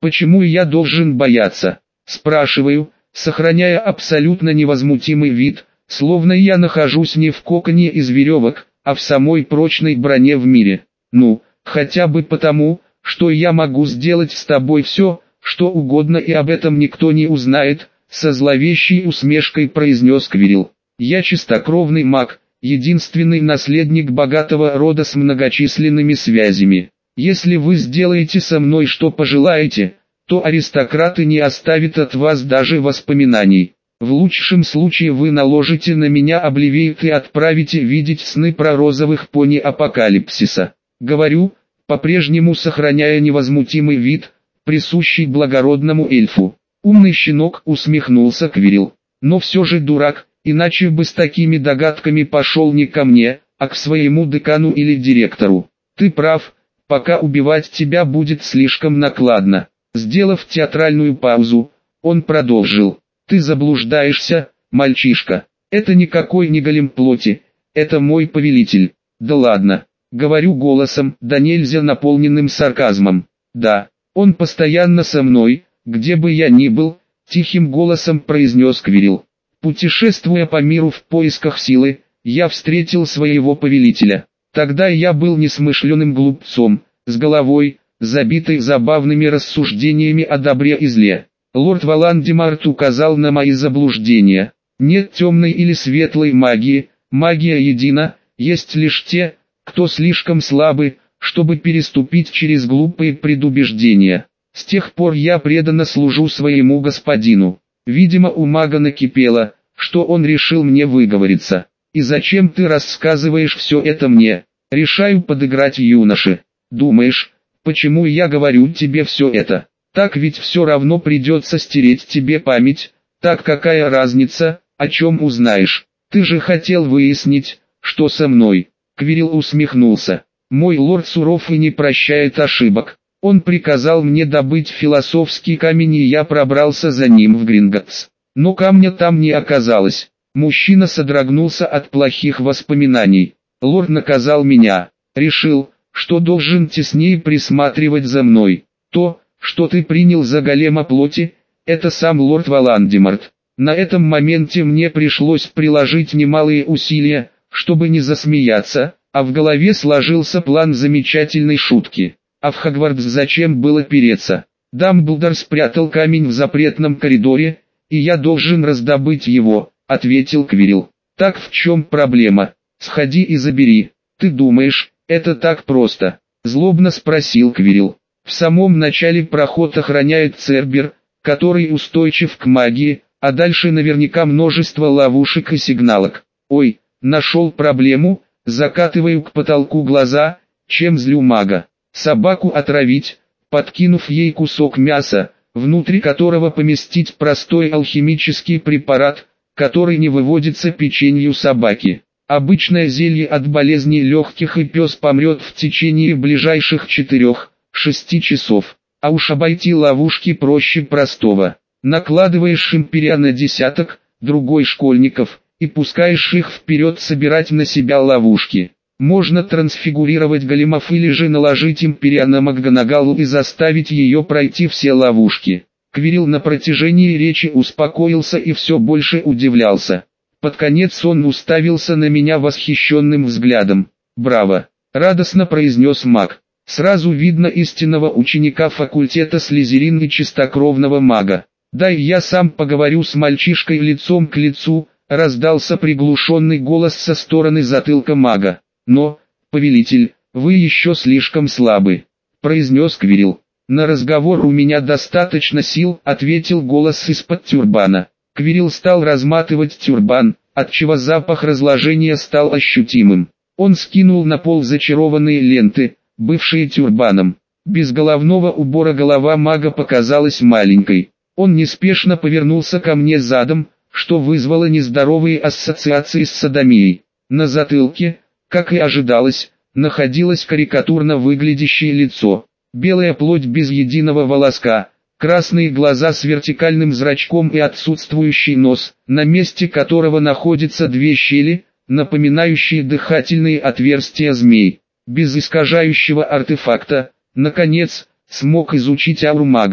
Почему я должен бояться? Спрашиваю, сохраняя абсолютно невозмутимый вид, словно я нахожусь не в коконе из веревок, а в самой прочной броне в мире. Ну, хотя бы потому, что я могу сделать с тобой все, что угодно, и об этом никто не узнает, со зловещей усмешкой произнес Квирил. Я чистокровный маг, единственный наследник богатого рода с многочисленными связями. Если вы сделаете со мной что пожелаете, то аристократы не оставят от вас даже воспоминаний. В лучшем случае вы наложите на меня обливейт и отправите видеть сны про розовых пони апокалипсиса. Говорю, по-прежнему сохраняя невозмутимый вид, присущий благородному эльфу. Умный щенок, усмехнулся Квирил. Но все же дурак, иначе бы с такими догадками пошел не ко мне, а к своему декану или директору. Ты прав, пока убивать тебя будет слишком накладно. Сделав театральную паузу, он продолжил. Ты заблуждаешься, мальчишка. Это никакой не голем плоти, это мой повелитель. Да ладно, говорю голосом, да нельзя наполненным сарказмом. Да, он постоянно со мной, где бы я ни был, тихим голосом произнес Квирил. Путешествуя по миру в поисках силы, я встретил своего повелителя. Тогда я был несмышленым глупцом, с головой, забитой забавными рассуждениями о добре и зле. Лорд Волан-де-Морт указал на мои заблуждения. Нет темной или светлой магии, магия едина, есть лишь те, кто слишком слабы, чтобы переступить через глупые предубеждения. С тех пор я преданно служу своему господину. Видимо, у мага накипело, что он решил мне выговориться. И зачем ты рассказываешь все это мне? Решаю подыграть юноше. Думаешь, почему я говорю тебе все это? Так ведь все равно придется стереть тебе память, так какая разница, о чем узнаешь? Ты же хотел выяснить, что со мной. Квирил усмехнулся. Мой лорд суров и не прощает ошибок. Он приказал мне добыть философский камень, и я пробрался за ним в Гринготс. Но камня там не оказалось. Мужчина содрогнулся от плохих воспоминаний. Лорд наказал меня. Решил, что должен теснее присматривать за мной. То, что ты принял за голема плоти, это сам лорд Волан-де-Морт. На этом моменте мне пришлось приложить немалые усилия, чтобы не засмеяться, а в голове сложился план замечательной шутки. А в Хогвартс зачем было переться? Дамблдор спрятал камень в запретном коридоре, и я должен раздобыть его, ответил Квирил. Так в чем проблема? Сходи и забери. Ты думаешь, это так просто? Злобно спросил Квирил. В самом начале проход охраняет Цербер, который устойчив к магии, а дальше наверняка множество ловушек и сигналок. Ой, нашел проблему, закатываю к потолку глаза, чем злю мага. Собаку отравить, подкинув ей кусок мяса, внутри которого поместить простой алхимический препарат, который не выводится печенью собаки. Обычное зелье от болезней легких, и пес помрет в течение ближайших 4-6 часов. А уж обойти ловушки проще простого. Накладываешь империя на десяток, другой школьников, и пускаешь их вперед собирать на себя ловушки. Можно трансфигурировать големов или же наложить империя на МакГонагалу и заставить ее пройти все ловушки. Квирил на протяжении речи успокоился и все больше удивлялся. Под конец он уставился на меня восхищенным взглядом. «Браво!» — радостно произнес маг. «Сразу видно истинного ученика факультета Слизерин и чистокровного мага. Дай я сам поговорю с мальчишкой лицом к лицу», — раздался приглушенный голос со стороны затылка мага. «Но, повелитель, вы еще слишком слабы», — произнес Квирил. «На разговор у меня достаточно сил», — ответил голос из-под тюрбана. Квирил стал разматывать тюрбан, отчего запах разложения стал ощутимым. Он скинул на пол зачарованные ленты, бывшие тюрбаном. Без головного убора голова мага показалась маленькой. Он неспешно повернулся ко мне задом, что вызвало нездоровые ассоциации с содомией. На затылке, как и ожидалось, находилось карикатурно выглядящее лицо. Белая плоть без единого волоска, красные глаза с вертикальным зрачком и отсутствующий нос, на месте которого находятся две щели, напоминающие дыхательные отверстия змей. Без искажающего артефакта, наконец, смог изучить ауру мага.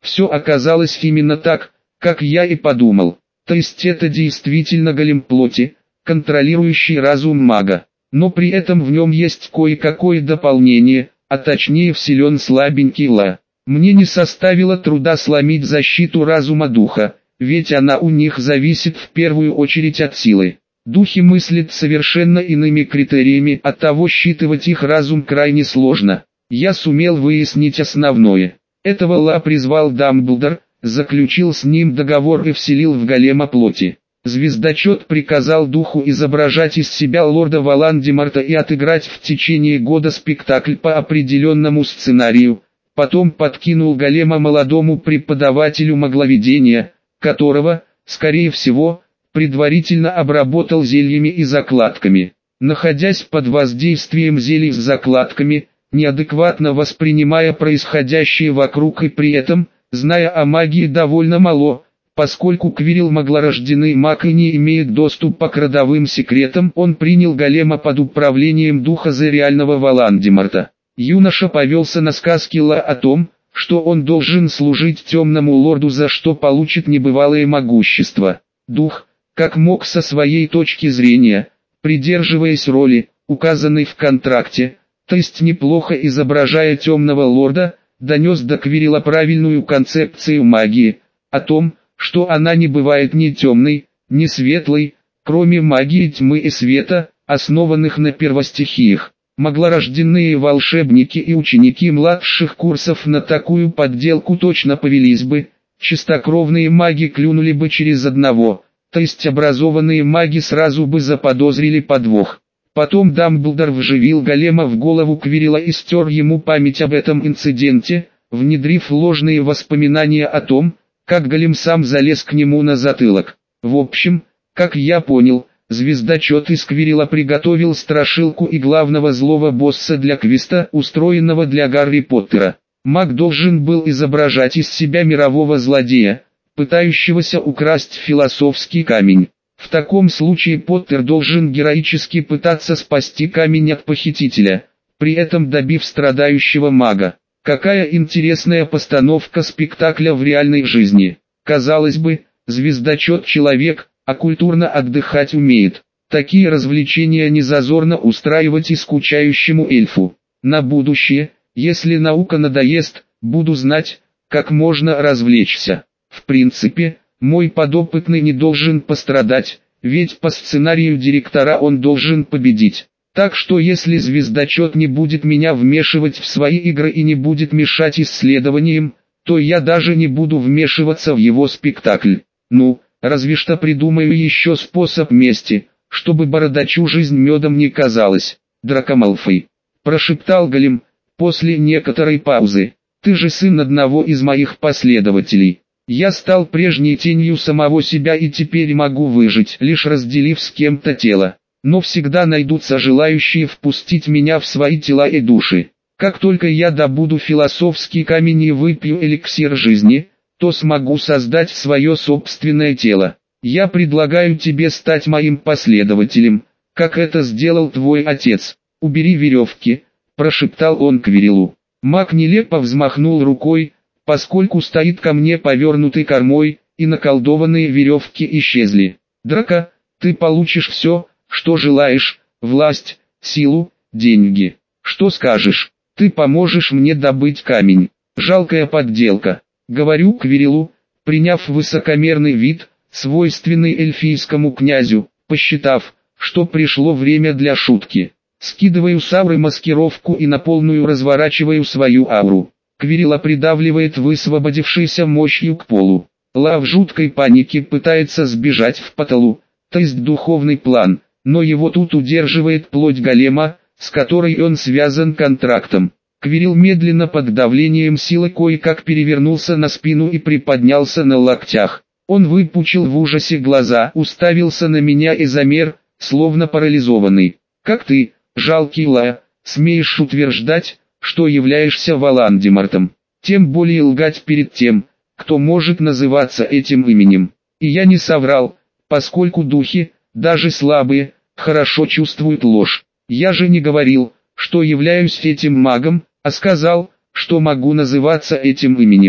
Все оказалось именно так, как я и подумал. То есть это действительно голем плоти, контролирующий разум мага. Но при этом в нем есть кое-какое дополнение, а точнее вселен слабенький ла. Мне не составило труда сломить защиту разума духа, ведь она у них зависит в первую очередь от силы. Духи мыслят совершенно иными критериями, оттого считывать их разум крайне сложно. Я сумел выяснить основное. Этого ла призвал Дамблдор, заключил с ним договор и вселил в голема плоти. Звездочет приказал духу изображать из себя лорда Волан-де-Морта и отыграть в течение года спектакль по определенному сценарию. Потом подкинул голема молодому преподавателю магловедения, которого, скорее всего, предварительно обработал зельями и закладками. Находясь под воздействием зелий с закладками, неадекватно воспринимая происходящее вокруг и при этом, зная о магии довольно мало, поскольку Квирил маглорожденный маг и не имеет доступа к родовым секретам, он принял голема под управлением духа за реального Волан-де-Морта. Юноша повелся на сказки Ла о том, что он должен служить темному лорду, за что получит небывалое могущество. Дух, как мог со своей точки зрения, придерживаясь роли, указанной в контракте, то есть неплохо изображая темного лорда, донес до Квирила правильную концепцию магии, о том, что она не бывает ни темной, ни светлой, кроме магии тьмы и света, основанных на первостихиях. Маглорожденные волшебники и ученики младших курсов на такую подделку точно повелись бы, чистокровные маги клюнули бы через одного, то есть образованные маги сразу бы заподозрили подвох. Потом Дамблдор вживил голема в голову Квирила и стер ему память об этом инциденте, внедрив ложные воспоминания о том, как голем сам залез к нему на затылок. В общем, как я понял, звездочет из Квирила приготовил страшилку и главного злого босса для квеста, устроенного для Гарри Поттера. Маг должен был изображать из себя мирового злодея, пытающегося украсть философский камень. В таком случае Поттер должен героически пытаться спасти камень от похитителя, при этом добив страдающего мага. Какая интересная постановка спектакля в реальной жизни. Казалось бы, звездочет человек, а культурно отдыхать умеет. Такие развлечения не зазорно устраивать и скучающему эльфу. На будущее, если наука надоест, буду знать, как можно развлечься. В принципе, мой подопытный не должен пострадать, ведь по сценарию директора он должен победить. Так что если звездочет не будет меня вмешивать в свои игры и не будет мешать исследованиям, то я даже не буду вмешиваться в его спектакль. Ну, разве что придумаю еще способ мести, чтобы бородачу жизнь медом не казалась. Драко Малфой, прошептал голем, после некоторой паузы. Ты же сын одного из моих последователей. Я стал прежней тенью самого себя и теперь могу выжить, лишь разделив с кем-то тело. Но всегда найдутся желающие впустить меня в свои тела и души. Как только я добуду философский камень и выпью эликсир жизни, то смогу создать свое собственное тело. Я предлагаю тебе стать моим последователем, как это сделал твой отец. Убери веревки, прошептал он Квирилу. Маг нелепо взмахнул рукой, поскольку стоит ко мне повернутой кормой, и наколдованные веревки исчезли. Драко, ты получишь все, что желаешь: власть, силу, деньги. Что скажешь? Ты поможешь мне добыть камень. Жалкая подделка. Говорю Квирилу, приняв высокомерный вид, свойственный эльфийскому князю, посчитав, что пришло время для шутки. Скидываю с ауры маскировку и на полную разворачиваю свою ауру. Квирила придавливает высвободившейся мощью к полу. Ла в жуткой панике пытается сбежать в Патталу, то есть духовный план, но его тут удерживает плоть голема, с которой он связан контрактом. Квирил медленно под давлением силы кое-как перевернулся на спину и приподнялся на локтях. Он выпучил в ужасе глаза, уставился на меня и замер, словно парализованный. «Как ты, жалкий Ла, смеешь утверждать, что являешься Волан-де-Мортом? Тем более лгать перед тем, кто может называться этим именем». И я не соврал, поскольку духи, даже слабые, хорошо чувствуют ложь. Я же не говорил, что являюсь этим магом, а сказал, что могу называться этим именем.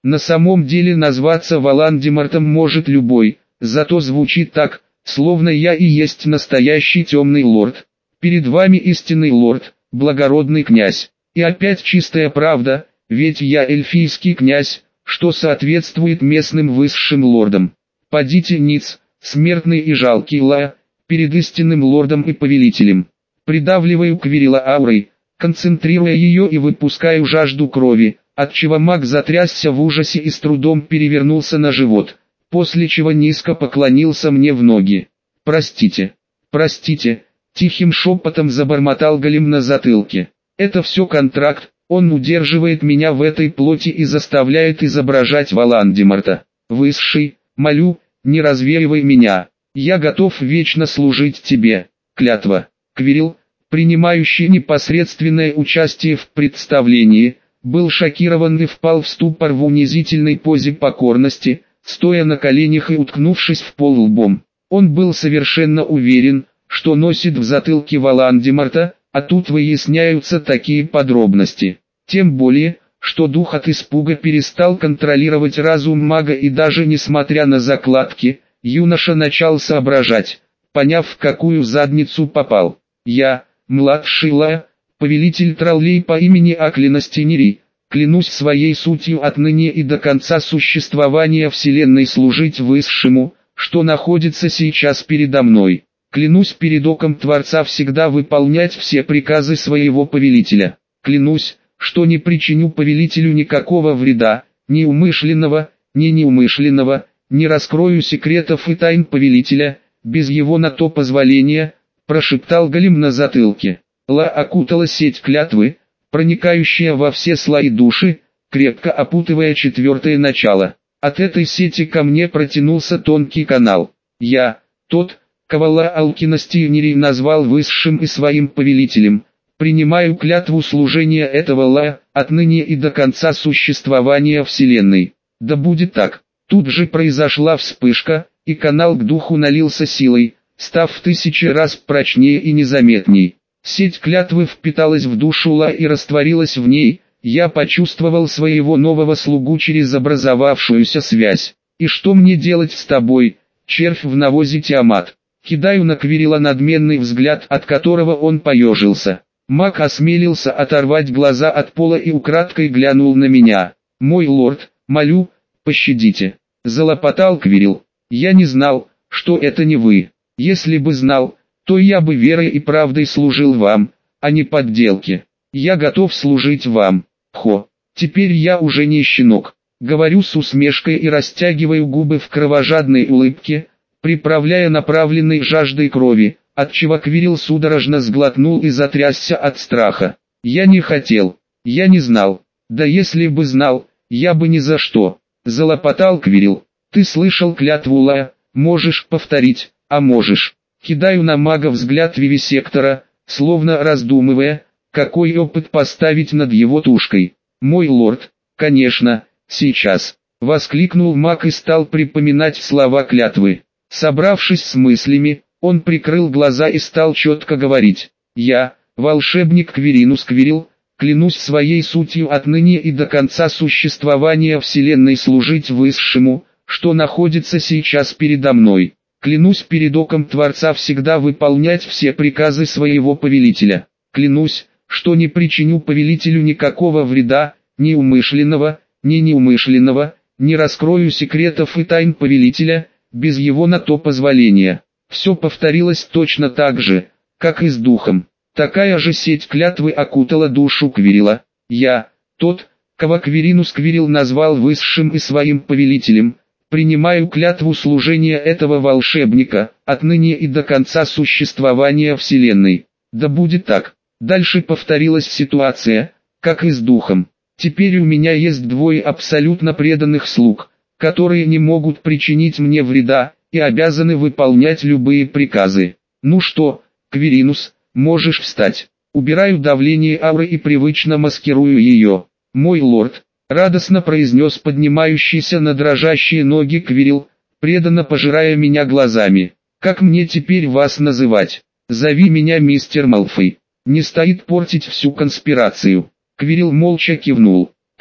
На самом деле назваться Волан-де-Мортом может любой, зато звучит так, словно я и есть настоящий темный лорд. Перед вами истинный лорд, благородный князь. И опять чистая правда, ведь я эльфийский князь, что соответствует местным высшим лордам. Падите ниц, смертный и жалкий Ла, перед истинным лордом и повелителем. Придавливаю Квирила аурой, концентрируя ее и выпускаю жажду крови, отчего маг затрясся в ужасе и с трудом перевернулся на живот, после чего низко поклонился мне в ноги. «Простите, простите», — тихим шепотом забормотал голем на затылке. «Это все контракт, он удерживает меня в этой плоти и заставляет изображать Волан-де-Морта. Высший, молю, не развеивай меня, я готов вечно служить тебе, клятва». Квирил, принимающий непосредственное участие в представлении, был шокирован и впал в ступор в унизительной позе покорности, стоя на коленях и уткнувшись в пол лбом. Он был совершенно уверен, что носит в затылке Волан-де-Морта, а тут выясняются такие подробности. Тем более, что дух от испуга перестал контролировать разум мага и даже несмотря на закладки, юноша начал соображать, поняв, в какую задницу попал. «Я, младший Ла, повелитель троллей по имени Аклинос Тенери, клянусь своей сутью отныне и до конца существования Вселенной служить Высшему, что находится сейчас передо мной. Клянусь перед оком Творца всегда выполнять все приказы своего повелителя. Клянусь, что не причиню повелителю никакого вреда, ни умышленного, ни неумышленного, не раскрою секретов и тайн повелителя, без его на то позволения», — прошептал голем на затылке. Ла окутала сеть клятвы, проникающая во все слои души, крепко опутывая четвертое начало. От этой сети ко мне протянулся тонкий канал. Я, тот, кого Ла Алкинос Тенери назвал высшим и своим повелителем, принимаю клятву служения этого Ла, отныне и до конца существования Вселенной. Да будет так. Тут же произошла вспышка, и канал к духу налился силой, став в 1000 раз прочнее и незаметней. Сеть клятвы впиталась в душу Ла и растворилась в ней. Я почувствовал своего нового слугу через образовавшуюся связь. «И что мне делать с тобой, червь в навозе Тиамат?» Кидаю на Квирила надменный взгляд, от которого он поежился. Маг осмелился оторвать глаза от пола и украдкой глянул на меня. «Мой лорд, молю, пощадите», — залопотал Квирил. «Я не знал, что это не вы. Если бы знал, то я бы верой и правдой служил вам, а не подделке. Я готов служить вам. Хо, теперь я уже не щенок», — говорю с усмешкой и растягиваю губы в кровожадной улыбке, приправляя направленной жаждой крови, отчего Квирил судорожно сглотнул и затрясся от страха. «Я не хотел, я не знал, да если бы знал, я бы ни за что», — залопотал Квирил. «Ты слышал клятву Ла, можешь повторить, а можешь». Кидаю на мага взгляд вивисектора, словно раздумывая, какой опыт поставить над его тушкой. «Мой лорд, конечно, сейчас», — воскликнул маг и стал припоминать слова клятвы. Собравшись с мыслями, он прикрыл глаза и стал четко говорить. «Я, волшебник Квиринус Квирил, клянусь своей сутью отныне и до конца существования Вселенной служить Высшему, что находится сейчас передо мной. Клянусь перед оком Творца всегда выполнять все приказы своего повелителя. Клянусь, что не причиню повелителю никакого вреда, ни умышленного, ни неумышленного, не раскрою секретов и тайн повелителя, без его на то позволения». Все повторилось точно так же, как и с духом. Такая же сеть клятвы окутала душу Квирила. Я, тот, кого Квиринус Квирил назвал высшим и своим повелителем, принимаю клятву служения этого волшебника, отныне и до конца существования Вселенной. Да будет так. Дальше повторилась ситуация, как и с духом. Теперь у меня есть двое абсолютно преданных слуг, которые не могут причинить мне вреда, и обязаны выполнять любые приказы. «Ну что, Квиринус, можешь встать». Убираю давление ауры и привычно маскирую ее. «Мой лорд», — радостно произнес поднимающийся на дрожащие ноги Квирил, преданно пожирая меня глазами. «Как мне теперь вас называть? Зови меня мистер Малфой. Не стоит портить всю конспирацию». Квирил молча кивнул.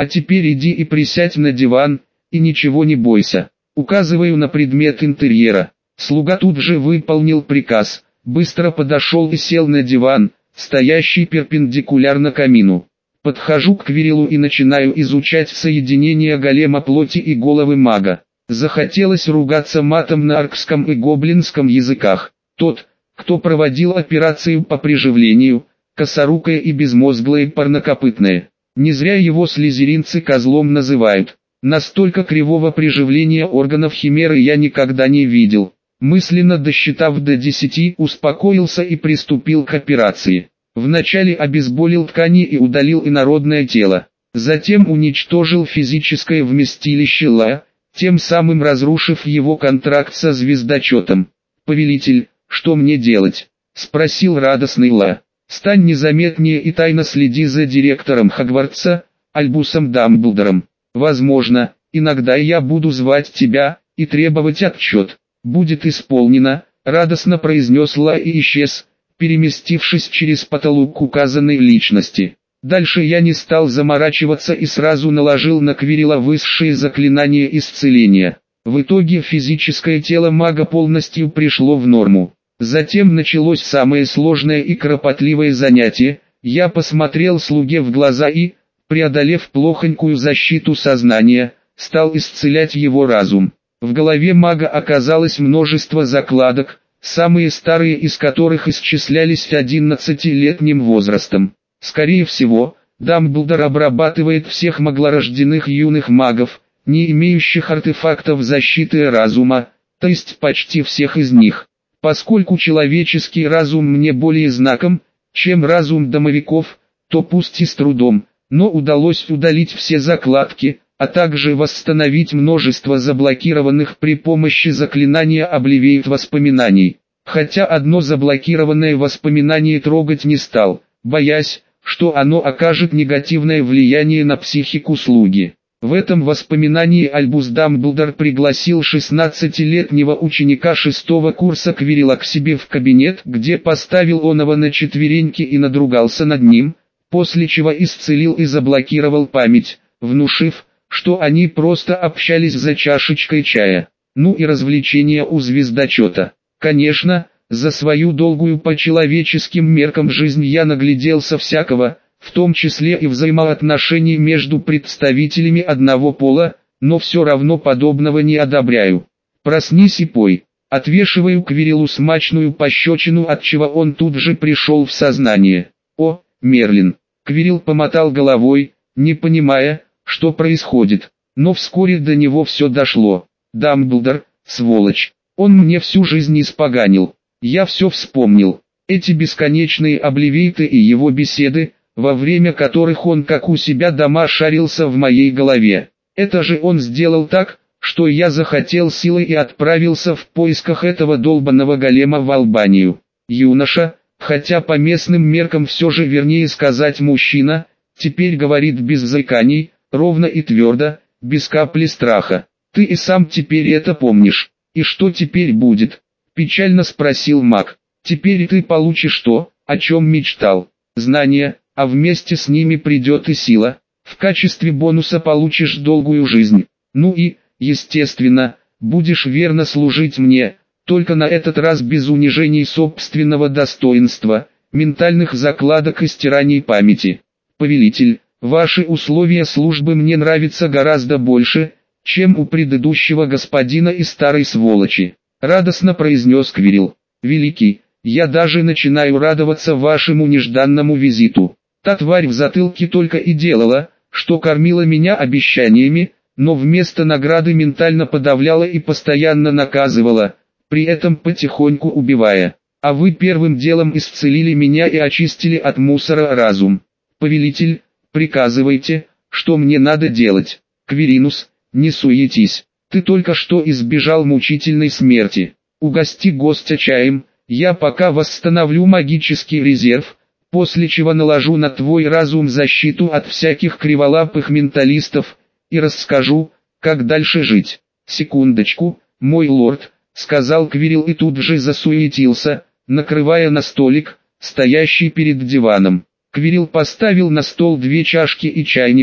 А теперь иди и присядь на диван, и ничего не бойся. Указываю на предмет интерьера. Слуга тут же выполнил приказ, быстро подошел и сел на диван, стоящий перпендикулярно камину. Подхожу к Квирилу и начинаю изучать соединение голема плоти и головы мага. Захотелось ругаться матом на оркском и гоблинском языках. Тот, кто проводил операцию по приживлению, косорукое и безмозглое парнокопытное. Не зря его слизеринцы козлом называют. Настолько кривого приживления органов химеры я никогда не видел. Мысленно досчитав до 10, успокоился и приступил к операции. Вначале обезболил ткани и удалил инородное тело. Затем уничтожил физическое вместилище Ла, тем самым разрушив его контракт со звездочетом. «Повелитель, что мне делать?» — спросил радостный Ла. «Стань незаметнее и тайно следи за директором Хогвартса, Альбусом Дамблдором. Возможно, иногда я буду звать тебя и требовать отчет. Будет исполнено», — радостно произнес Ла и исчез, переместившись через потолок к указанной личности. Дальше я не стал заморачиваться и сразу наложил на Квирила высшие заклинания исцеления. В итоге физическое тело мага полностью пришло в норму. Затем началось самое сложное и кропотливое занятие. Я посмотрел слуге в глаза и, преодолев плохонькую защиту сознания, стал исцелять его разум. В голове мага оказалось множество закладок, самые старые из которых исчислялись 11-летним возрастом. Скорее всего, Дамблдор обрабатывает всех маглорожденных юных магов, не имеющих артефактов защиты разума, то есть почти всех из них. Поскольку человеческий разум мне более знаком, чем разум домовиков, то пусть и с трудом, но удалось удалить все закладки, а также восстановить множество заблокированных при помощи заклинания Обливиет воспоминаний. Хотя одно заблокированное воспоминание трогать не стал, боясь, что оно окажет негативное влияние на психику слуги. В этом воспоминании Альбус Дамблдор пригласил 16-летнего ученика 6-го курса Квирила к себе в кабинет, где поставил оного на четвереньки и надругался над ним, после чего исцелил и заблокировал память, внушив, что они просто общались за чашечкой чая. Ну и развлечения у звездочета. Конечно, за свою долгую по человеческим меркам жизнь я нагляделся всякого, в том числе и взаимоотношений между представителями одного пола, но все равно подобного не одобряю. «Проснись и пой», отвешиваю Квирилу смачную пощечину, отчего он тут же пришел в сознание. «О, Мерлин!» Квирил помотал головой, не понимая, что происходит, но вскоре до него все дошло. «Дамблдор, сволочь, он мне всю жизнь испоганил. Я все вспомнил. Эти бесконечные обливиты и его беседы, во время которых он как у себя дома шарился в моей голове. Это же он сделал так, что я захотел силой и отправился в поисках этого долбанного голема в Албанию. Юноша, хотя по местным меркам все же вернее сказать мужчина, теперь говорит без заиканий, ровно и твердо, без капли страха. Ты и сам теперь это помнишь. И что теперь будет?» Печально спросил маг. «Теперь ты получишь то, о чем мечтал. Знания, а вместе с ними придет и сила. В качестве бонуса получишь долгую жизнь. Ну и, естественно, будешь верно служить мне, только на этот раз без унижений собственного достоинства, ментальных закладок и стираний памяти. Повелитель, ваши условия службы мне нравятся гораздо больше, чем у предыдущего господина и старой сволочи», радостно произнес Квирил. «Великий, я даже начинаю радоваться вашему нежданному визиту. Та тварь в затылке только и делала, что кормила меня обещаниями, но вместо награды ментально подавляла и постоянно наказывала, при этом потихоньку убивая. А вы первым делом исцелили меня и очистили от мусора разум. Повелитель, приказывайте, что мне надо делать». «Квиринус, не суетись, ты только что избежал мучительной смерти. Угости гостя чаем, я пока восстановлю магический резерв, после чего наложу на твой разум защиту от всяких криволапых менталистов, и расскажу, как дальше жить». «Секундочку, мой лорд», — сказал Квирил и тут же засуетился, накрывая на столик, стоящий перед диваном. Квирил поставил на стол 2 чашки и чайник,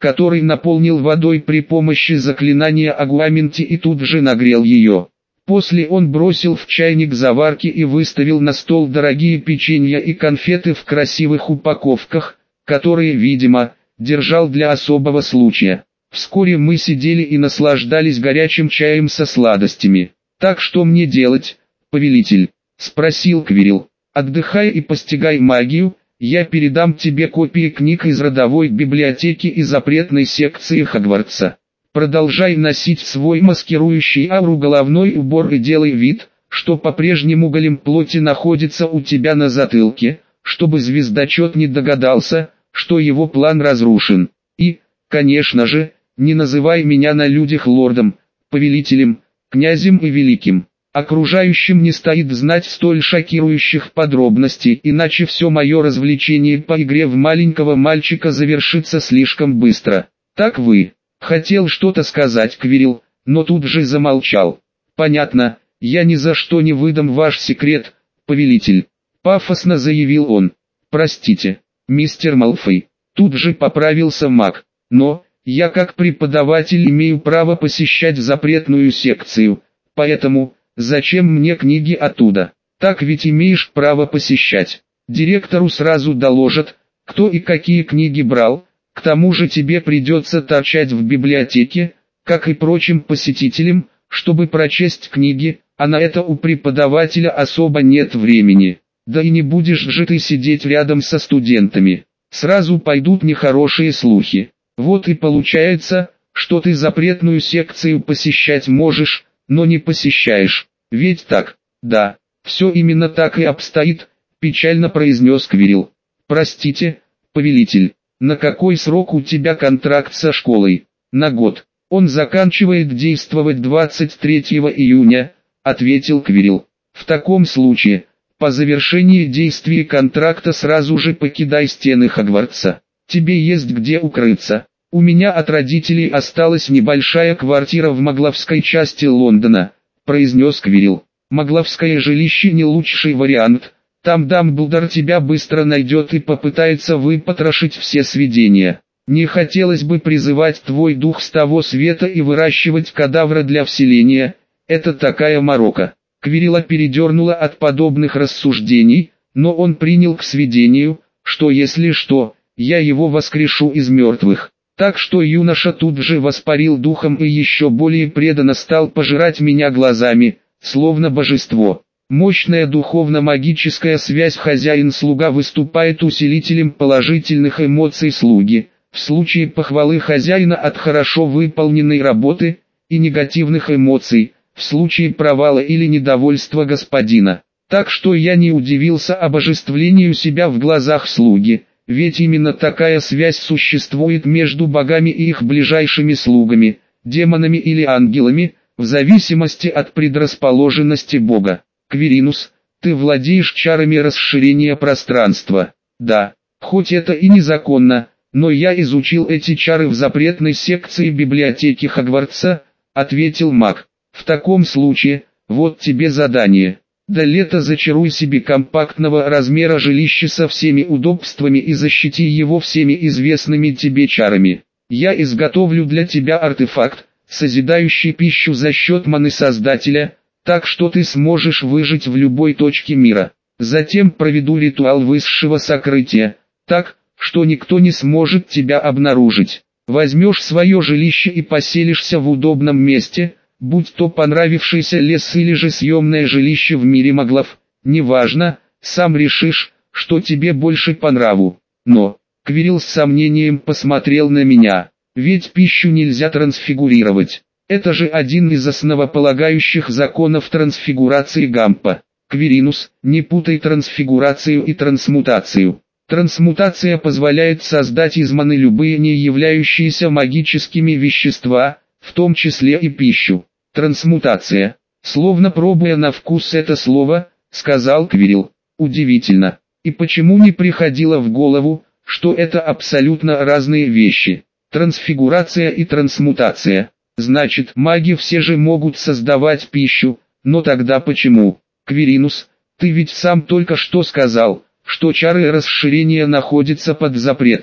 который наполнил водой при помощи заклинания Агуаменти и тут же нагрел ее. После он бросил в чайник заварки и выставил на стол дорогие печенья и конфеты в красивых упаковках, которые, видимо, держал для особого случая. Вскоре мы сидели и наслаждались горячим чаем со сладостями. «Так что мне делать, повелитель?» – спросил Квирил. «Отдыхай и постигай магию, я передам тебе копии книг из родовой библиотеки и запретной секции Хогвартса. Продолжай носить свой маскирующий ауру головной убор и делай вид, что по-прежнему голем плоти находится у тебя на затылке, чтобы звездочет не догадался, что его план разрушен. И, конечно же, не называй меня на людях лордом, повелителем, князем и великим. Окружающим не стоит знать столь шокирующих подробностей, иначе все мое развлечение по игре в маленького мальчика завершится слишком быстро. Так вы...» Хотел что-то сказать Квирил, но тут же замолчал. «Понятно, я ни за что не выдам ваш секрет, повелитель», — пафосно заявил он. «Простите, мистер Малфой», — тут же поправился маг. «Но, я как преподаватель имею право посещать запретную секцию, поэтому, зачем мне книги оттуда? Так ведь имеешь право посещать. Директору сразу доложат, кто и какие книги брал. К тому же тебе придется торчать в библиотеке, как и прочим посетителям, чтобы прочесть книги, а на это у преподавателя особо нет времени. Да и не будешь же ты сидеть рядом со студентами. Сразу пойдут нехорошие слухи. Вот и получается, что ты запретную секцию посещать можешь, но не посещаешь. Ведь так?» «Да, все именно так и обстоит», – печально произнес Квирил. «Простите, повелитель. На какой срок у тебя контракт со школой?» «На год. Он заканчивает действовать 23 июня», — ответил Квирил. «В таком случае, по завершении действия контракта сразу же покидай стены Хогвартса. Тебе есть где укрыться. У меня от родителей осталась небольшая квартира в Магловской части Лондона», — произнес Квирил. «Магловское жилище не лучший вариант. Там Дамблдор тебя быстро найдет и попытается выпотрошить все сведения. Не хотелось бы призывать твой дух с того света и выращивать кадавра для вселения, это такая морока». Квирила передернула от подобных рассуждений, но он принял к сведению, что если что, я его воскрешу из мертвых. Так что юноша тут же воспарил духом и еще более преданно стал пожирать меня глазами, словно божество. Мощная духовно-магическая связь хозяин-слуга выступает усилителем положительных эмоций слуги, в случае похвалы хозяина от хорошо выполненной работы, и негативных эмоций, в случае провала или недовольства господина. Так что я не удивился обожествлению себя в глазах слуги, ведь именно такая связь существует между богами и их ближайшими слугами, демонами или ангелами, в зависимости от предрасположенности бога. «Квиринус, ты владеешь чарами расширения пространства?» «Да, хоть это и незаконно, но я изучил эти чары в запретной секции библиотеки Хогвартса», — ответил маг. «В таком случае, вот тебе задание. До лета зачаруй себе компактного размера жилище со всеми удобствами и защити его всеми известными тебе чарами. Я изготовлю для тебя артефакт, созидающий пищу за счет маны Создателя, так что ты сможешь выжить в любой точке мира. Затем проведу ритуал высшего сокрытия, так, что никто не сможет тебя обнаружить. Возьмешь свое жилище и поселишься в удобном месте, будь то понравившийся лес или же съемное жилище в мире маглов, неважно, сам решишь, что тебе больше по нраву. Но, Квирил с сомнением посмотрел на меня, ведь пищу нельзя трансфигурировать. Это же один из основополагающих законов трансфигурации Гампа. Квиринус, не путай трансфигурацию и трансмутацию. Трансмутация позволяет создать из маны любые не являющиеся магическими вещества, в том числе и пищу. Трансмутация. Словно пробуя на вкус это слово, сказал Квирил. Удивительно. И почему не приходило в голову, что это абсолютно разные вещи? Трансфигурация и трансмутация. Значит, маги все же могут создавать пищу, но тогда почему? Квиринус, ты ведь сам только что сказал, что чары расширения находятся под запретом.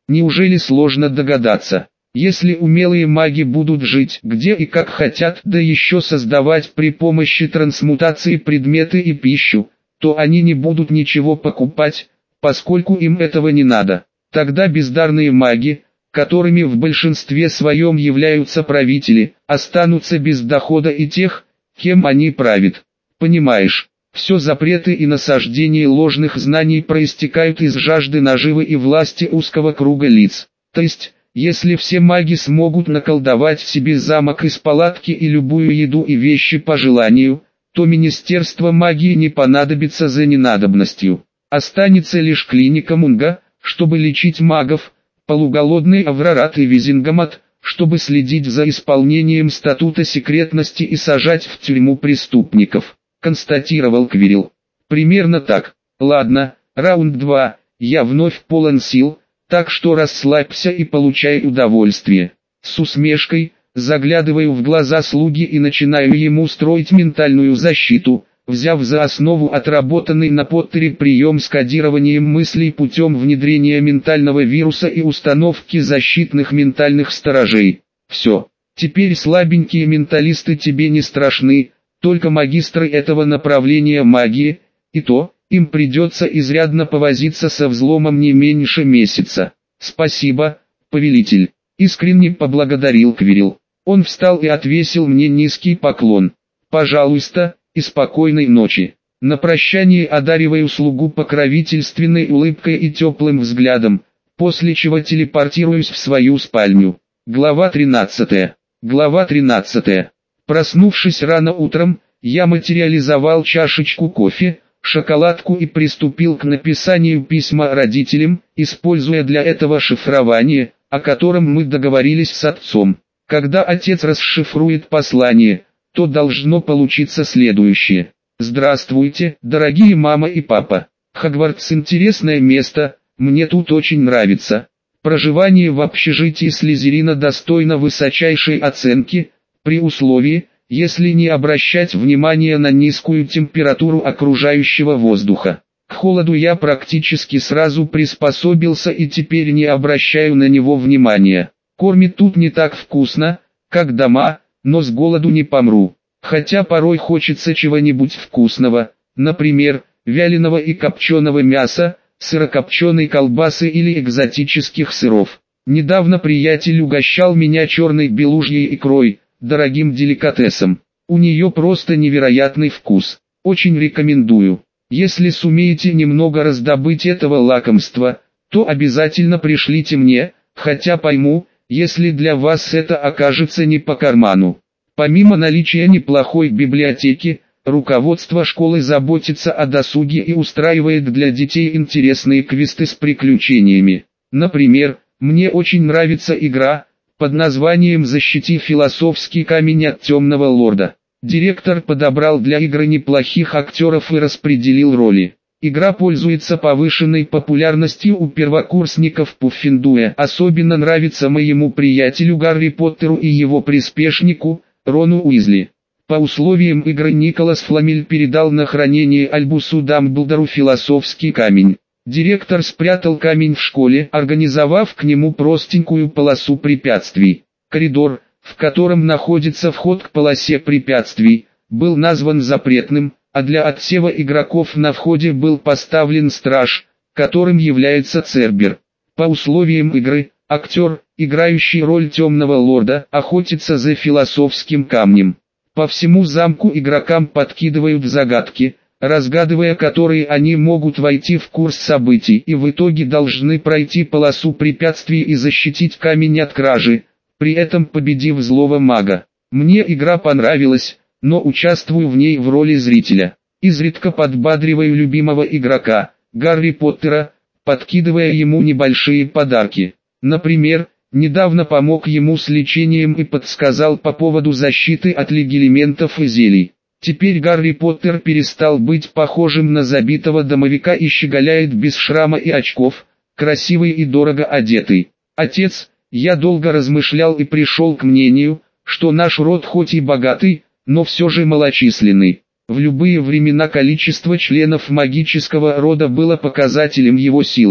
Неужели сложно догадаться? Если умелые маги будут жить где и как хотят, да еще создавать при помощи трансмутации предметы и пищу, то они не будут ничего покупать, поскольку им этого не надо. Тогда бездарные маги, которыми в большинстве своем являются правители, останутся без дохода и тех, кем они правят. Понимаешь, все запреты и насаждение ложных знаний проистекают из жажды наживы и власти узкого круга лиц. То есть, если все маги смогут наколдовать себе замок из палатки и любую еду и вещи по желанию, то Министерство магии не понадобится за ненадобностью. Останется лишь клиника Мунга, чтобы лечить магов, полуголодный Аврорат и Визингамот, чтобы следить за исполнением статута секретности и сажать в тюрьму преступников, констатировал Квирл. Примерно так. Ладно, раунд 2, я вновь полон сил, так что расслабься и получай удовольствие. С усмешкой, заглядываю в глаза слуги и начинаю ему строить ментальную защиту, взяв за основу отработанный на Поттере прием с кодированием мыслей путем внедрения ментального вируса и установки защитных ментальных сторожей. Все. Теперь слабенькие менталисты тебе не страшны, только магистры этого направления магии, и то, им придется изрядно повозиться со взломом не меньше месяца. Спасибо, повелитель. Искренне поблагодарил Квирл. Он встал и отвесил мне низкий поклон. Пожалуйста, и спокойной ночи. На прощание одариваю слугу покровительственной улыбкой и теплым взглядом, после чего телепортируюсь в свою спальню. Глава 13. Глава 13. Проснувшись рано утром, я материализовал чашечку кофе, шоколадку и приступил к написанию письма родителям, используя для этого шифрование, о котором мы договорились с отцом. Когда отец расшифрует послание, то должно получиться следующее. Здравствуйте, дорогие мама и папа. Хогвартс интересное место, мне тут очень нравится. Проживание в общежитии Слизерина достойно высочайшей оценки, при условии, если не обращать внимания на низкую температуру окружающего воздуха. К холоду я практически сразу приспособился и теперь не обращаю на него внимания. Кормят тут не так вкусно, как дома, но с голоду не помру. Хотя порой хочется чего-нибудь вкусного, например, вяленого и копченого мяса, сырокопченой колбасы или экзотических сыров. Недавно приятель угощал меня черной белужьей икрой, дорогим деликатесом. У нее просто невероятный вкус. Очень рекомендую. Если сумеете немного раздобыть этого лакомства, то обязательно пришлите мне, хотя пойму, если для вас это окажется не по карману. Помимо наличия неплохой библиотеки, руководство школы заботится о досуге и устраивает для детей интересные квесты с приключениями. Например, мне очень нравится игра под названием «Защити философский камень от темного лорда». Директор подобрал для игры неплохих актеров и распределил роли. Игра пользуется повышенной популярностью у первокурсников Пуффендуя. Особенно нравится моему приятелю Гарри Поттеру и его приспешнику, Рону Уизли. По условиям игры Николас Фламель передал на хранение Альбусу Дамблдору философский камень. Директор спрятал камень в школе, организовав к нему простенькую полосу препятствий. Коридор, в котором находится вход к полосе препятствий, был назван запретным, а для отсева игроков на входе был поставлен страж, которым является Цербер. По условиям игры, актер, играющий роль темного лорда, охотится за философским камнем. По всему замку игрокам подкидывают загадки, разгадывая которые они могут войти в курс событий и в итоге должны пройти полосу препятствий и защитить камень от кражи, при этом победив злого мага. Мне игра понравилась, но участвую в ней в роли зрителя. Изредка подбадриваю любимого игрока, Гарри Поттера, подкидывая ему небольшие подарки. Например, недавно помог ему с лечением и подсказал по поводу защиты от легилементов и зелий. Теперь Гарри Поттер перестал быть похожим на забитого домовика и щеголяет без шрама и очков, красивый и дорого одетый. Отец, я долго размышлял и пришел к мнению, что наш род хоть и богатый, но все же малочисленный. В любые времена количество членов магического рода было показателем его силы.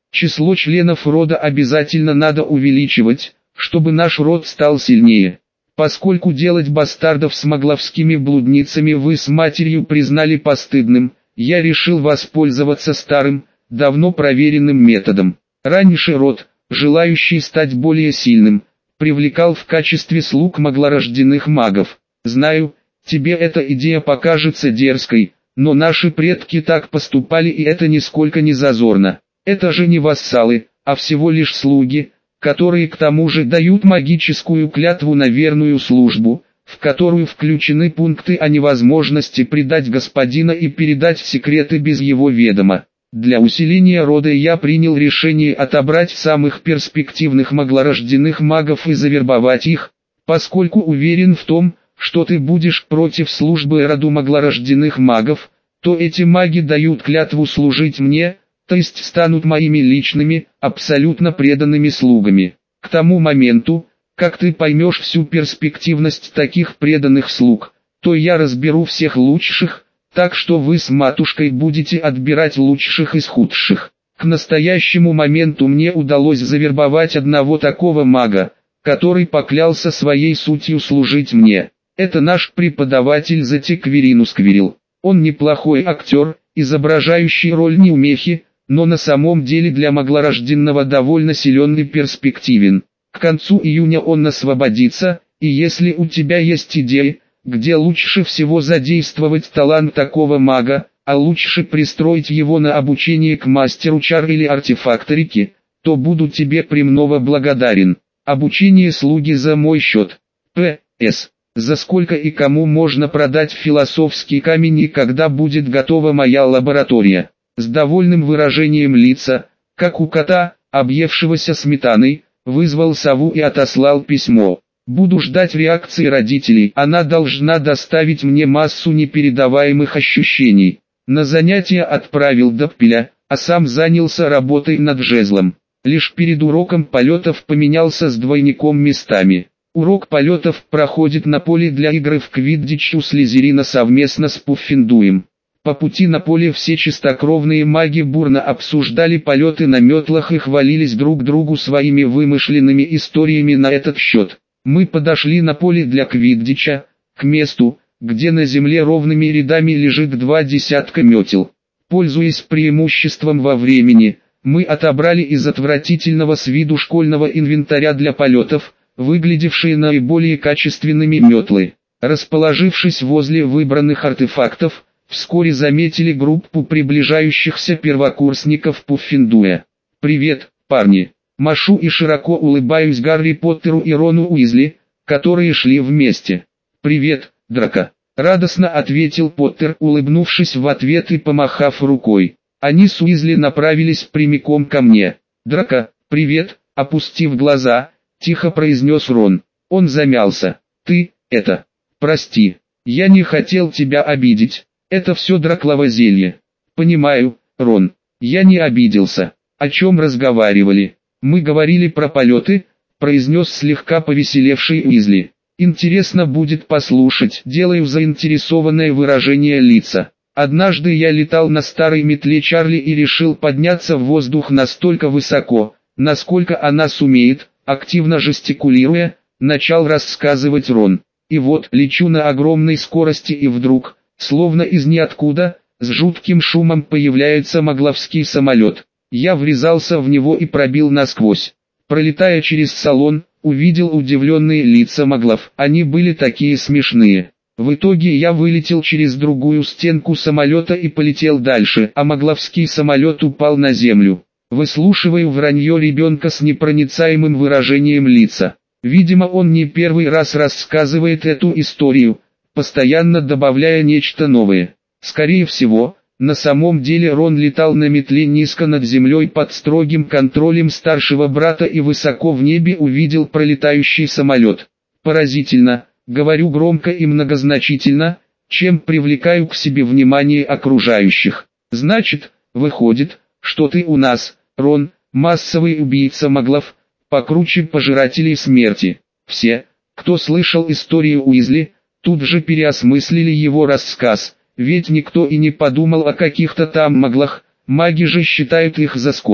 Число членов рода обязательно надо увеличивать, чтобы наш род стал сильнее. Поскольку делать бастардов с магловскими блудницами вы с матерью признали постыдным, я решил воспользоваться старым, давно проверенным методом. Раньше род, желающий стать более сильным, привлекал в качестве слуг маглорожденных магов. Знаю, тебе эта идея покажется дерзкой, но наши предки так поступали, и это нисколько не зазорно. Это же не вассалы, а всего лишь слуги, которые к тому же дают магическую клятву на верную службу, в которую включены пункты о невозможности предать господина и передать секреты без его ведома. Для усиления рода я принял решение отобрать самых перспективных маглорожденных магов и завербовать их, поскольку уверен в том, что ты будешь против службы роду маглорожденных магов, то эти маги дают клятву служить мне, то есть станут моими личными, абсолютно преданными слугами. К тому моменту, как ты поймешь всю перспективность таких преданных слуг, то я разберу всех лучших, так что вы с матушкой будете отбирать лучших из худших. К настоящему моменту мне удалось завербовать одного такого мага, который поклялся своей сутью служить мне. Это наш преподаватель Затекверинус Квирил. Он неплохой актер, изображающий роль неумехи, но на самом деле для маглорожденного довольно силен и перспективен. К концу июня он освободится, и если у тебя есть идеи, где лучше всего задействовать талант такого мага, а лучше пристроить его на обучение к мастеру чар или артефакторике, то буду тебе премного благодарен. Обучение слуги за мой счет. П.С. За сколько и кому можно продать философский камень и когда будет готова моя лаборатория? С довольным выражением лица, как у кота, объевшегося сметаной, вызвал сову и отослал письмо. Буду ждать реакции родителей, она должна доставить мне массу непередаваемых ощущений. На занятия отправил Доппеля, а сам занялся работой над жезлом. Лишь перед уроком полетов поменялся с двойником местами. Урок полетов проходит на поле для игры в квиддич у Слизерина совместно с Пуффендуем. По пути на поле все чистокровные маги бурно обсуждали полеты на метлах и хвалились друг другу своими вымышленными историями на этот счет. Мы подошли на поле для квиддича, к месту, где на земле ровными рядами лежит 2 десятка метел. Пользуясь преимуществом во времени, мы отобрали из отвратительного с виду школьного инвентаря для полетов, выглядевшие наиболее качественными метлы. Расположившись возле выбранных артефактов, вскоре заметили группу приближающихся первокурсников Пуффендуя. «Привет, парни!» Машу и широко улыбаюсь Гарри Поттеру и Рону Уизли, которые шли вместе. «Привет, Драко!» — радостно ответил Поттер, улыбнувшись в ответ и помахав рукой. Они с Уизли направились прямиком ко мне. «Драко, привет!» — опустив глаза, тихо произнес Рон. Он замялся. «Ты, это... Прости, я не хотел тебя обидеть. Это все драклово зелье». «Понимаю, Рон, я не обиделся. О чем разговаривали?» «Мы говорили про полеты», — произнес слегка повеселевший Уизли. «Интересно будет послушать», — делаю заинтересованное выражение лица. «Однажды я летал на старой метле Чарли и решил подняться в воздух настолько высоко, насколько она сумеет», активно жестикулируя, начал рассказывать Рон. «И вот, лечу на огромной скорости и вдруг, словно из ниоткуда, с жутким шумом появляется магловский самолет. Я врезался в него и пробил насквозь. Пролетая через салон, увидел удивленные лица маглов. Они были такие смешные. В итоге я вылетел через другую стенку самолета и полетел дальше, а магловский самолет упал на землю». Выслушиваю вранье ребенка с непроницаемым выражением лица. Видимо, он не первый раз рассказывает эту историю, постоянно добавляя нечто новое. Скорее всего, на самом деле Рон летал на метле низко над землей под строгим контролем старшего брата и высоко в небе увидел пролетающий самолет. Поразительно, говорю громко и многозначительно, чем привлекаю к себе внимание окружающих. Значит, выходит, что ты у нас, Рон, массовый убийца маглов, покруче пожирателей смерти. Все, кто слышал историю Уизли, тут же переосмыслили его рассказ. Ведь никто и не подумал о каких-то там маглах, маги же считают их за скот.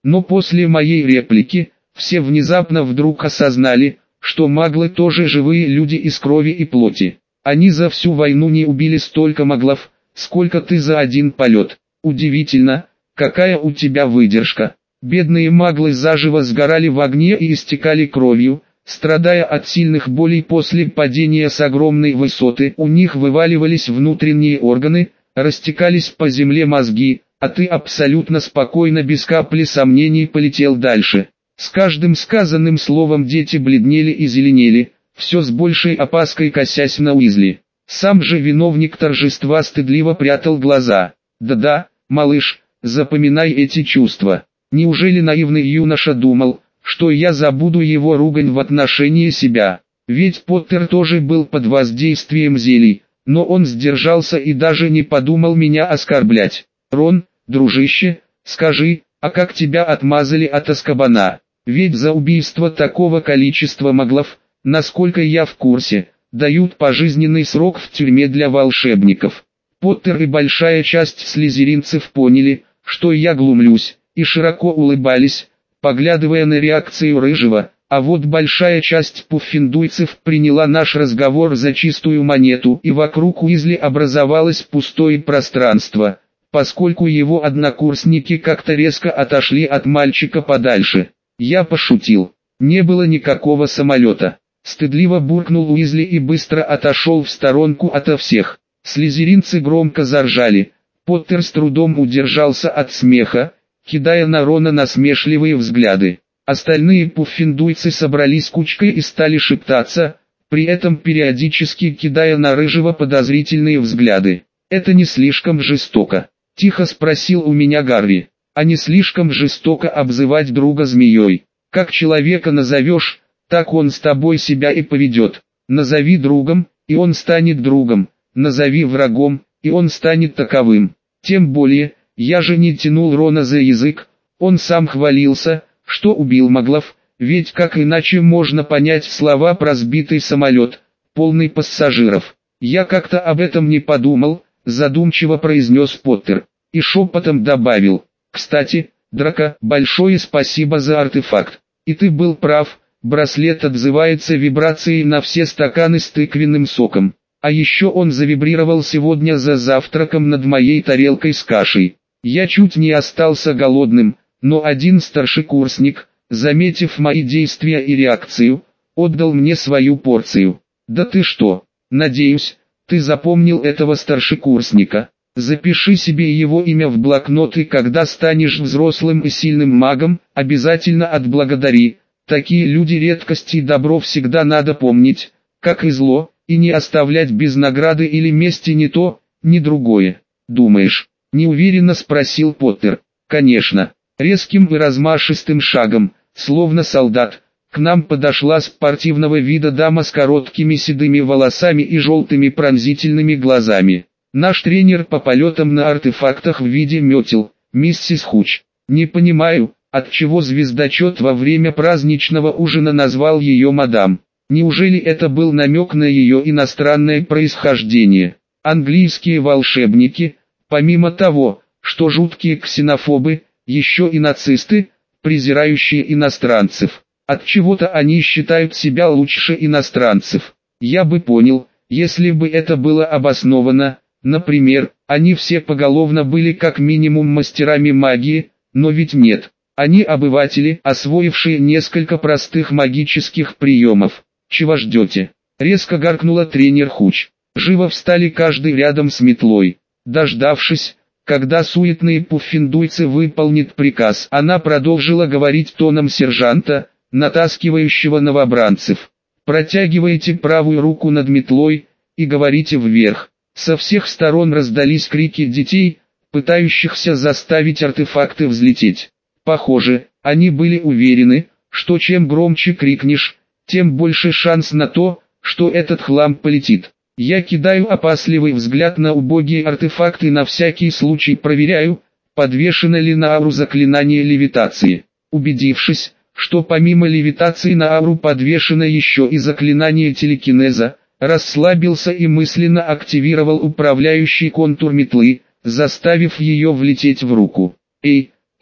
Но после моей реплики, все внезапно вдруг осознали, что маглы тоже живые люди из крови и плоти. Они за всю войну не убили столько маглов, сколько ты за один полет. Удивительно, какая у тебя выдержка. Бедные маглы заживо сгорали в огне и истекали кровью, страдая от сильных болей после падения с огромной высоты. У них вываливались внутренние органы, растекались по земле мозги, а ты абсолютно спокойно без капли сомнений полетел дальше. С каждым сказанным словом дети бледнели и зеленели, все с большей опаской косясь на Уизли. Сам же виновник торжества стыдливо прятал глаза. Да-да, малыш, запоминай эти чувства. Неужели наивный юноша думал, что я забуду его ругань в отношении себя? Ведь Поттер тоже был под воздействием зелий, но он сдержался и даже не подумал меня оскорблять. Рон, дружище, скажи, а как тебя отмазали от Азкабана? Ведь за убийство такого количества маглов, насколько я в курсе, дают пожизненный срок в тюрьме для волшебников. Поттер и большая часть слизеринцев поняли, что я глумлюсь, и широко улыбались, поглядывая на реакцию Рыжего, а вот большая часть пуффиндуйцев приняла наш разговор за чистую монету, и вокруг Уизли образовалось пустое пространство, поскольку его однокурсники как-то резко отошли от мальчика подальше. Я пошутил. Не было никакого самолета. Стыдливо буркнул Уизли и быстро отошел в сторонку ото всех. Слизеринцы громко заржали. Поттер с трудом удержался от смеха, кидая на Рона насмешливые взгляды. Остальные пуффиндуйцы собрались кучкой и стали шептаться, при этом периодически кидая на Рыжего подозрительные взгляды. «Это не слишком жестоко?» — тихо спросил у меня Гарри. «А не слишком жестоко обзывать друга змеей? Как человека назовешь, так он с тобой себя и поведет. Назови другом, и он станет другом. Назови врагом, и он станет таковым. Тем более, я же не тянул Рона за язык, он сам хвалился, что убил маглов, ведь как иначе можно понять слова про сбитый самолет, полный пассажиров. Я как-то об этом не подумал», — задумчиво произнес Поттер, и шепотом добавил: «Кстати, Драко, большое спасибо за артефакт. И ты был прав, браслет отзывается вибрацией на все стаканы с тыквенным соком. А еще он завибрировал сегодня за завтраком над моей тарелкой с кашей. Я чуть не остался голодным, но один старшекурсник, заметив мои действия и реакцию, отдал мне свою порцию. Да ты что, надеюсь, ты запомнил этого старшекурсника. Запиши себе его имя в блокнот, и когда станешь взрослым и сильным магом, обязательно отблагодари. Такие люди редкость, и добро всегда надо помнить, как и зло, и не оставлять без награды или мести ни то, ни другое. Думаешь?» — неуверенно спросил Поттер. «Конечно». Резким и размашистым шагом, словно солдат, к нам подошла спортивного вида дама с короткими седыми волосами и желтыми пронзительными глазами. «Наш тренер по полетам на артефактах в виде метел, миссис Хуч. Не понимаю, отчего звездочет во время праздничного ужина назвал ее мадам. Неужели это был намек на ее иностранное происхождение? Английские волшебники, помимо того, что жуткие ксенофобы, еще и нацисты, презирающие иностранцев. Отчего-то они считают себя лучше иностранцев. Я бы понял, если бы это было обосновано. Например, они все поголовно были как минимум мастерами магии, но ведь нет. Они обыватели, освоившие несколько простых магических приемов. Чего ждете?» — резко гаркнула тренер Хуч. Живо встали каждый рядом с метлой. Дождавшись, когда суетные пуффиндуйцы выполнит приказ, она продолжила говорить тоном сержанта, натаскивающего новобранцев. «Протягивайте правую руку над метлой и говорите вверх». Со всех сторон раздались крики детей, пытающихся заставить артефакты взлететь. Похоже, они были уверены, что чем громче крикнешь, тем больше шанс на то, что этот хлам полетит. Я кидаю опасливый взгляд на убогие артефакты, на всякий случай проверяю, подвешено ли на ауру заклинание левитации. Убедившись, что помимо левитации на ауру подвешено еще и заклинание телекинеза, расслабился и мысленно активировал управляющий контур метлы, заставив ее влететь в руку. «Эй, ты!»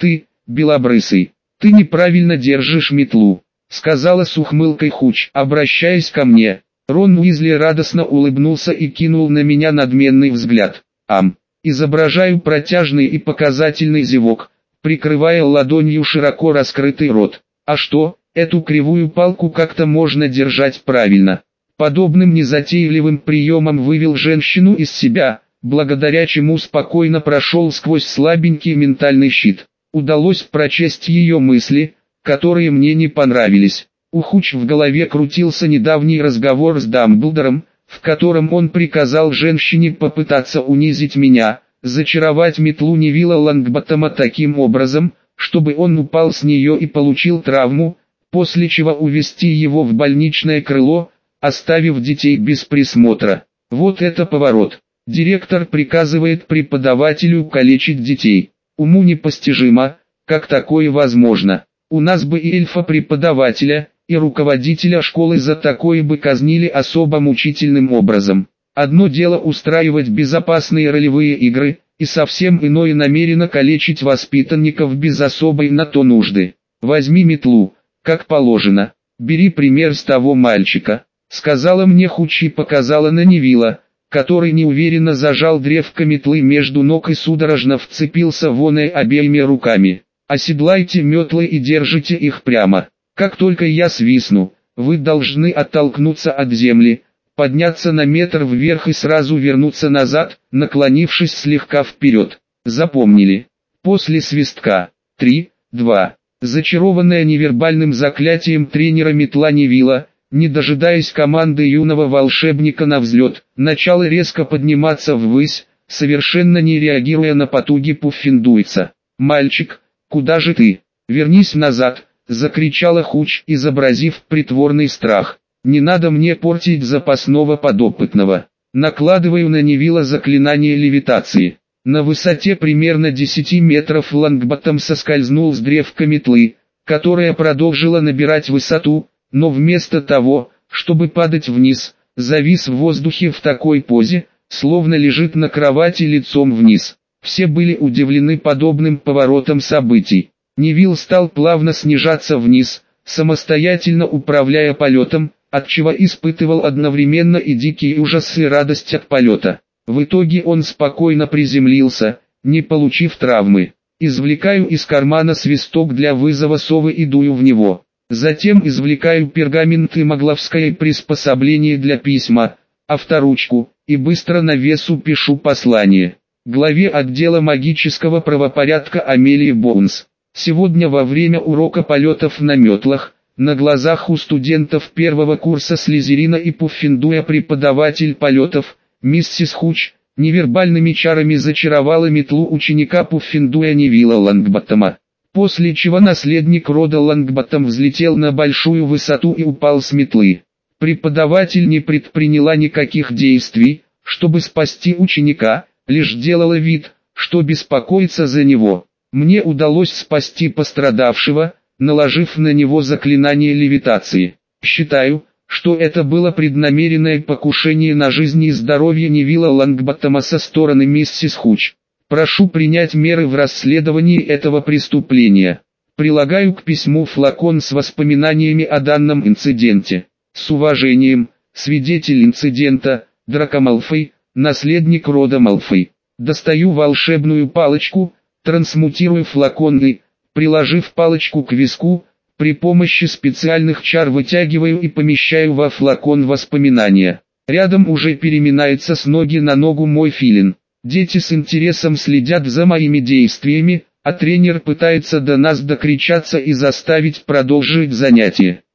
белобрысый. Ты неправильно держишь метлу, сказала с ухмылкой Хуч, обращаясь ко мне. Рон Уизли радостно улыбнулся и кинул на меня надменный взгляд. Изображаю протяжный и показательный зевок, прикрывая ладонью широко раскрытый рот. А что, эту кривую палку как-то можно держать правильно. Подобным незатейливым приемом вывел женщину из себя, благодаря чему спокойно прошел сквозь слабенький ментальный щит. Удалось прочесть ее мысли, которые мне не понравились. У Хуч в голове крутился недавний разговор с Дамблдором, в котором он приказал женщине попытаться унизить меня, зачаровать метлу Невилла Лонгботтома таким образом, чтобы он упал с нее и получил травму, после чего увезти его в больничное крыло, оставив детей без присмотра. Вот это поворот. Директор приказывает преподавателю калечить детей. Уму непостижимо, как такое возможно. У нас бы и эльфа-преподавателя, и руководителя школы за такое бы казнили особо мучительным образом. Одно дело устраивать безопасные ролевые игры, и совсем иное намеренно калечить воспитанников без особой на то нужды. Возьми метлу, как положено. Бери пример с того мальчика, сказала мне Хуч и показала на Невилла, который неуверенно зажал древко метлы между ног и судорожно вцепился в оное обеими руками. Оседлайте метлы и держите их прямо. Как только я свистну, вы должны оттолкнуться от земли, подняться на метр вверх и сразу вернуться назад, наклонившись слегка вперед. Запомнили? После свистка. 3, 2. Зачарованная невербальным заклятием тренера метла Невилла, не дожидаясь команды юного волшебника на взлет, начала резко подниматься ввысь, совершенно не реагируя на потуги Пуффендуйца. «Мальчик, куда же ты? Вернись назад!» — закричала Хуч, изобразив притворный страх. «Не надо мне портить запасного подопытного». Накладываю на Невилла заклинание левитации. На высоте примерно 10 метров Лонгботтом соскользнул с древка метлы, которая продолжила набирать высоту, но вместо того, чтобы падать вниз, завис в воздухе в такой позе, словно лежит на кровати лицом вниз. Все были удивлены подобным поворотом событий. Невилл стал плавно снижаться вниз, самостоятельно управляя полетом, отчего испытывал одновременно и дикий ужас и радость от полета. В итоге он спокойно приземлился, не получив травмы. Извлекаю из кармана свисток для вызова совы и дую в него. Затем извлекаю пергамент и магловское приспособление для письма, авторучку, и быстро на весу пишу послание. Главе отдела магического правопорядка Амелии Боунс. Сегодня во время урока полетов на метлах, на глазах у студентов первого курса Слизерина и Пуффендуя преподаватель полетов, миссис Хуч, невербальными чарами зачаровала метлу ученика Пуффендуя Невилла Лонгботтома. После чего наследник рода Лонгботтом взлетел на большую высоту и упал с метлы. Преподаватель не предприняла никаких действий, чтобы спасти ученика, лишь делала вид, что беспокоится за него. Мне удалось спасти пострадавшего, наложив на него заклинание левитации. Считаю, что это было преднамеренное покушение на жизнь и здоровье Невилла Лонгботтома со стороны миссис Хуч. Прошу принять меры в расследовании этого преступления. Прилагаю к письму флакон с воспоминаниями о данном инциденте. С уважением, свидетель инцидента, Драко Малфой, наследник рода Малфой. Достаю волшебную палочку, трансмутирую флакон и, приложив палочку к виску, при помощи специальных чар вытягиваю и помещаю во флакон воспоминания. Рядом уже переминается с ноги на ногу мой филин. Дети с интересом следят за моими действиями, а тренер пытается до нас докричаться и заставить продолжить занятие.